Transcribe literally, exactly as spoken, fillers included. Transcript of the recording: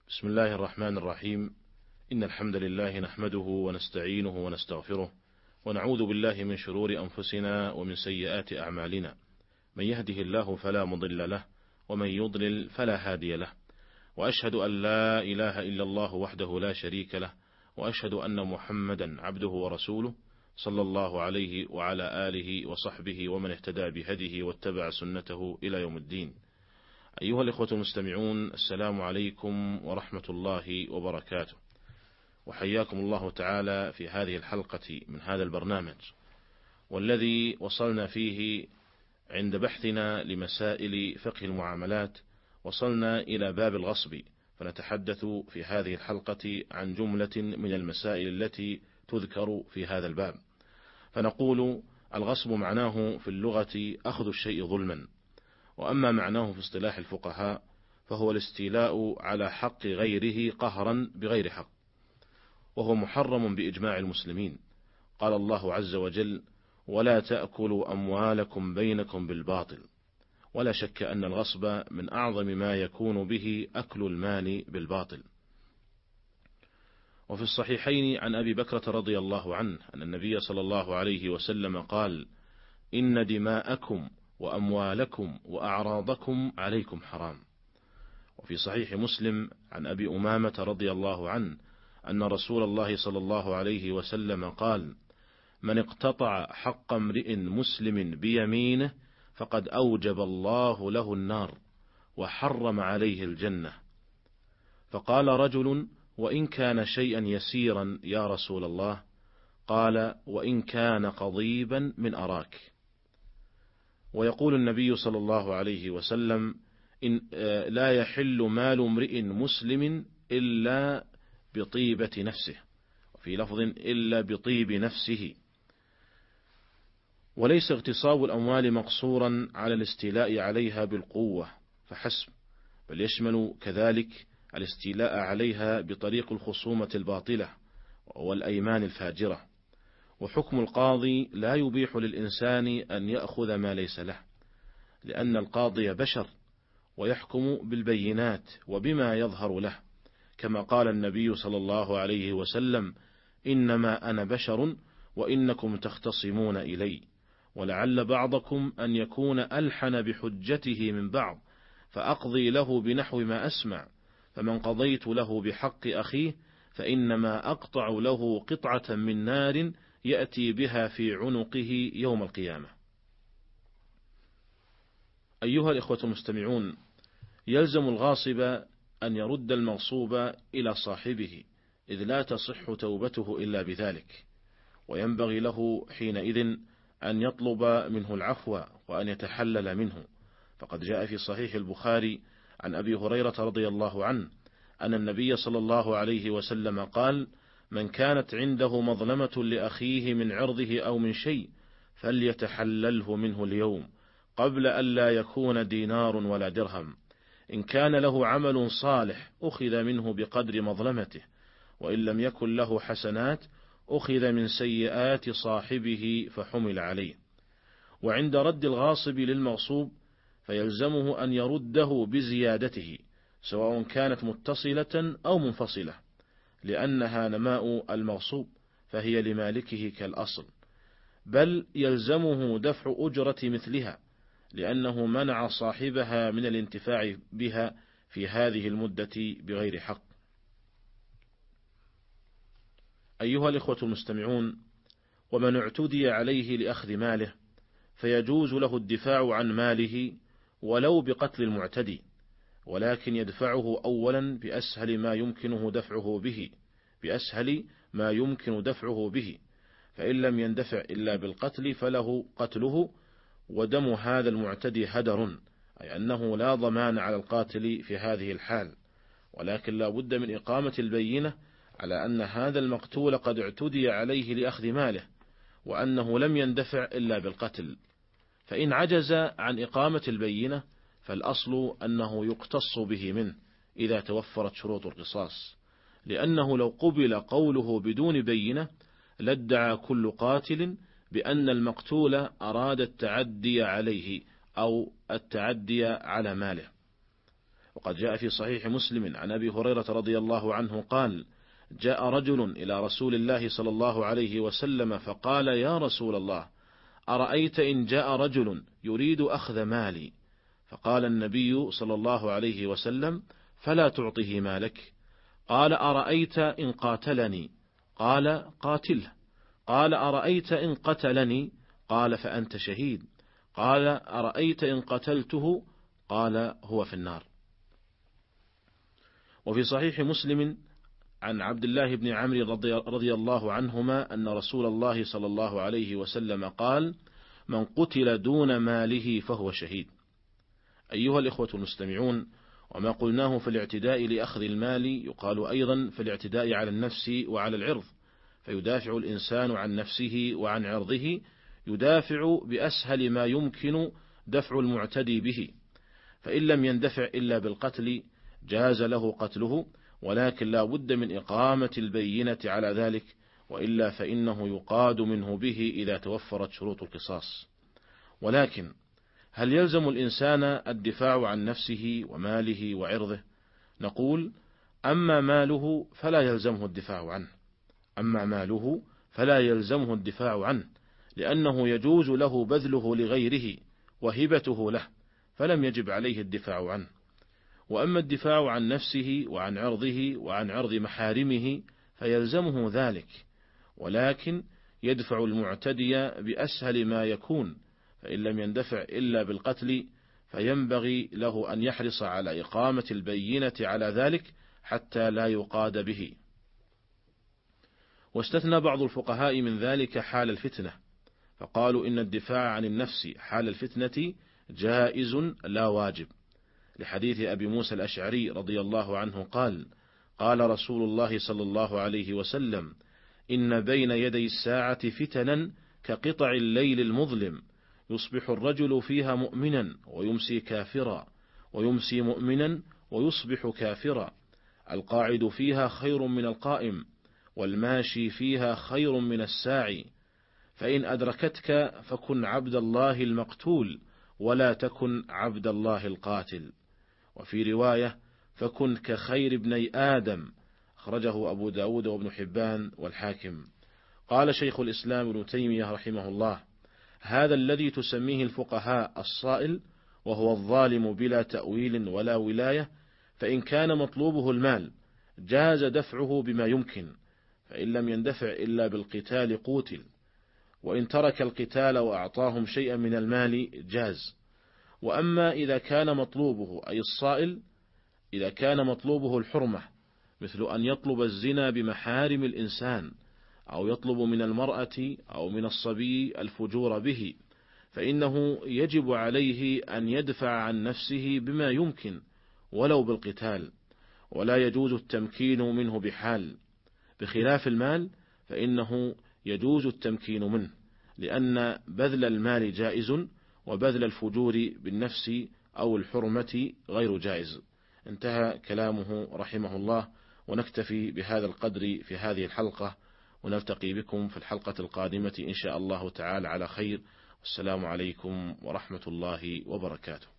بسم الله الرحمن الرحيم. إن الحمد لله نحمده ونستعينه ونستغفره ونعوذ بالله من شرور أنفسنا ومن سيئات أعمالنا، من يهده الله فلا مضل له ومن يضلل فلا هادي له، وأشهد أن لا إله إلا الله وحده لا شريك له، وأشهد أن محمدا عبده ورسوله صلى الله عليه وعلى آله وصحبه ومن اهتدى بهديه واتبع سنته إلى يوم الدين. أيها الإخوة المستمعون، السلام عليكم ورحمة الله وبركاته، وحياكم الله تعالى في هذه الحلقة من هذا البرنامج، والذي وصلنا فيه عند بحثنا لمسائل فقه المعاملات وصلنا إلى باب الغصب، فنتحدث في هذه الحلقة عن جملة من المسائل التي تذكر في هذا الباب. فنقول: الغصب معناه في اللغة أخذ الشيء ظلما، وأما معناه في اصطلاح الفقهاء فهو الاستيلاء على حق غيره قهرا بغير حق، وهو محرم بإجماع المسلمين. قال الله عز وجل: ولا تأكلوا أموالكم بينكم بالباطل. ولا شك أن الغصب من أعظم ما يكون به أكل المال بالباطل. وفي الصحيحين عن أبي بكرة رضي الله عنه أن النبي صلى الله عليه وسلم قال: إن دماءكم وأموالكم وأعراضكم عليكم حرام. وفي صحيح مسلم عن أبي أمامة رضي الله عنه أن رسول الله صلى الله عليه وسلم قال: من اقتطع حق امرئ مسلم بيمينه فقد أوجب الله له النار وحرم عليه الجنة. فقال رجل: وإن كان شيئا يسيرا يا رسول الله؟ قال: وإن كان قضيبا من أراك. ويقول النبي صلى الله عليه وسلم: إن لا يحل مال امرئ مسلم إلا بطيبة نفسه، وفي لفظ إلا بطيب نفسه. وليس اغتصاب الأموال مقصورا على الاستيلاء عليها بالقوة فحسب، بل يشمل كذلك الاستيلاء عليها بطريق الخصومة الباطلة والأيمان الفاجرة. وحكم القاضي لا يبيح للإنسان أن يأخذ ما ليس له، لأن القاضي بشر ويحكم بالبينات وبما يظهر له، كما قال النبي صلى الله عليه وسلم: إنما أنا بشر وإنكم تختصمون إلي، ولعل بعضكم أن يكون ألحن بحجته من بعض، فأقضي له بنحو ما أسمع، فمن قضيت له بحق أخيه فإنما أقطع له قطعة من نار يأتي بها في عنقه يوم القيامة. أيها الإخوة المستمعون، يلزم الغاصب أن يرد المغصوب إلى صاحبه، إذ لا تصح توبته إلا بذلك، وينبغي له حينئذ أن يطلب منه العفو وأن يتحلل منه. فقد جاء في صحيح البخاري عن أبي هريرة رضي الله عنه أن النبي صلى الله عليه وسلم قال: من كانت عنده مظلمة لأخيه من عرضه أو من شيء فليتحلله منه اليوم قبل أن لا يكون دينار ولا درهم. إن كان له عمل صالح أخذ منه بقدر مظلمته، وإن لم يكن له حسنات أخذ من سيئات صاحبه فحمل عليه. وعند رد الغاصب للمغصوب فيلزمه أن يرده بزيادته، سواء كانت متصلة أو منفصلة، لأنها نماء المغصوب فهي لمالكه كالأصل، بل يلزمه دفع أجرة مثلها، لأنه منع صاحبها من الانتفاع بها في هذه المدة بغير حق. أيها الإخوة المستمعون، ومن اعتدي عليه لأخذ ماله فيجوز له الدفاع عن ماله ولو بقتل المعتدي، ولكن يدفعه أولا بأسهل ما يمكنه دفعه به بأسهل ما يمكن دفعه به فإن لم يندفع إلا بالقتل فله قتله، ودم هذا المعتدي هدر، أي أنه لا ضمان على القاتل في هذه الحال، ولكن لا بد من إقامة البينة على أن هذا المقتول قد اعتدي عليه لأخذ ماله، وأنه لم يندفع إلا بالقتل. فإن عجز عن إقامة البينة فالأصل أنه يقتص به منه إذا توفرت شروط القصاص، لأنه لو قبل قوله بدون بينة لادعى كل قاتل بأن المقتول أراد التعدي عليه أو التعدي على ماله. وقد جاء في صحيح مسلم عن أبي هريرة رضي الله عنه قال: جاء رجل إلى رسول الله صلى الله عليه وسلم فقال: يا رسول الله، أرأيت إن جاء رجل يريد أخذ مالي؟ فقال النبي صلى الله عليه وسلم: فلا تعطه مالك. قال: أرأيت إن قاتلني؟ قال: قاتله. قال: أرأيت إن قتلني؟ قال: فأنت شهيد. قال: أرأيت إن قتلته؟ قال: هو في النار. وفي صحيح مسلم عن عبد الله بن عمرو رضي الله عنهما أن رسول الله صلى الله عليه وسلم قال: من قتل دون ماله فهو شهيد. أيها الإخوة المستمعون، وما قلناه في الاعتداء لأخذ المال يقال أيضا في الاعتداء على النفس وعلى العرض، فيدافع الإنسان عن نفسه وعن عرضه، يدافع بأسهل ما يمكن دفع المعتدي به، فإن لم يندفع إلا بالقتل جاز له قتله، ولكن لا بد من إقامة البينة على ذلك، وإلا فإنه يقاد منه به إذا توفرت شروط القصاص. ولكن هل يلزم الإنسان الدفاع عن نفسه وماله وعرضه؟ نقول: أما ماله فلا يلزمه الدفاع عنه، أما ماله فلا يلزمه الدفاع عنه، لأنه يجوز له بذله لغيره وهبته له، فلم يجب عليه الدفاع عنه. وأما الدفاع عن نفسه وعن عرضه وعن عرض محارمه فيلزمه ذلك، ولكن يدفع المعتدي بأسهل ما يكون، فإن لم يندفع إلا بالقتل فينبغي له أن يحرص على إقامة البينة على ذلك حتى لا يقاد به. واستثنى بعض الفقهاء من ذلك حال الفتنة، فقالوا إن الدفاع عن النفس حال الفتنة جائز لا واجب، لحديث أبي موسى الأشعري رضي الله عنه قال: قال رسول الله صلى الله عليه وسلم: إن بين يدي الساعة فتنا كقطع الليل المظلم، يصبح الرجل فيها مؤمنا ويمسي كافرا، ويمسي مؤمنا ويصبح كافرا، القاعد فيها خير من القائم، والماشي فيها خير من الساعي، فإن أدركتك فكن عبد الله المقتول ولا تكن عبد الله القاتل. وفي رواية: فكن كخير ابني آدم، أخرجه أبو داود وابن حبان والحاكم. قال شيخ الإسلام ابن تيمية رحمه الله: هذا الذي تسميه الفقهاء الصائل، وهو الظالم بلا تأويل ولا ولاية، فإن كان مطلوبه المال جاز دفعه بما يمكن، فإن لم يندفع إلا بالقتال قوتل، وإن ترك القتال وأعطاهم شيئا من المال جاز. وأما إذا كان مطلوبه أي الصائل، إذا كان مطلوبه الحرمة، مثل أن يطلب الزنا بمحارم الإنسان، أو يطلب من المرأة أو من الصبي الفجور به، فإنه يجب عليه أن يدفع عن نفسه بما يمكن ولو بالقتال، ولا يجوز التمكين منه بحال، بخلاف المال فإنه يجوز التمكين منه، لأن بذل المال جائز، وبذل الفجور بالنفس أو الحرمة غير جائز. انتهى كلامه رحمه الله، ونكتفي بهذا القدر في هذه الحلقة، ونلتقي بكم في الحلقة القادمة إن شاء الله تعالى على خير. والسلام عليكم ورحمة الله وبركاته.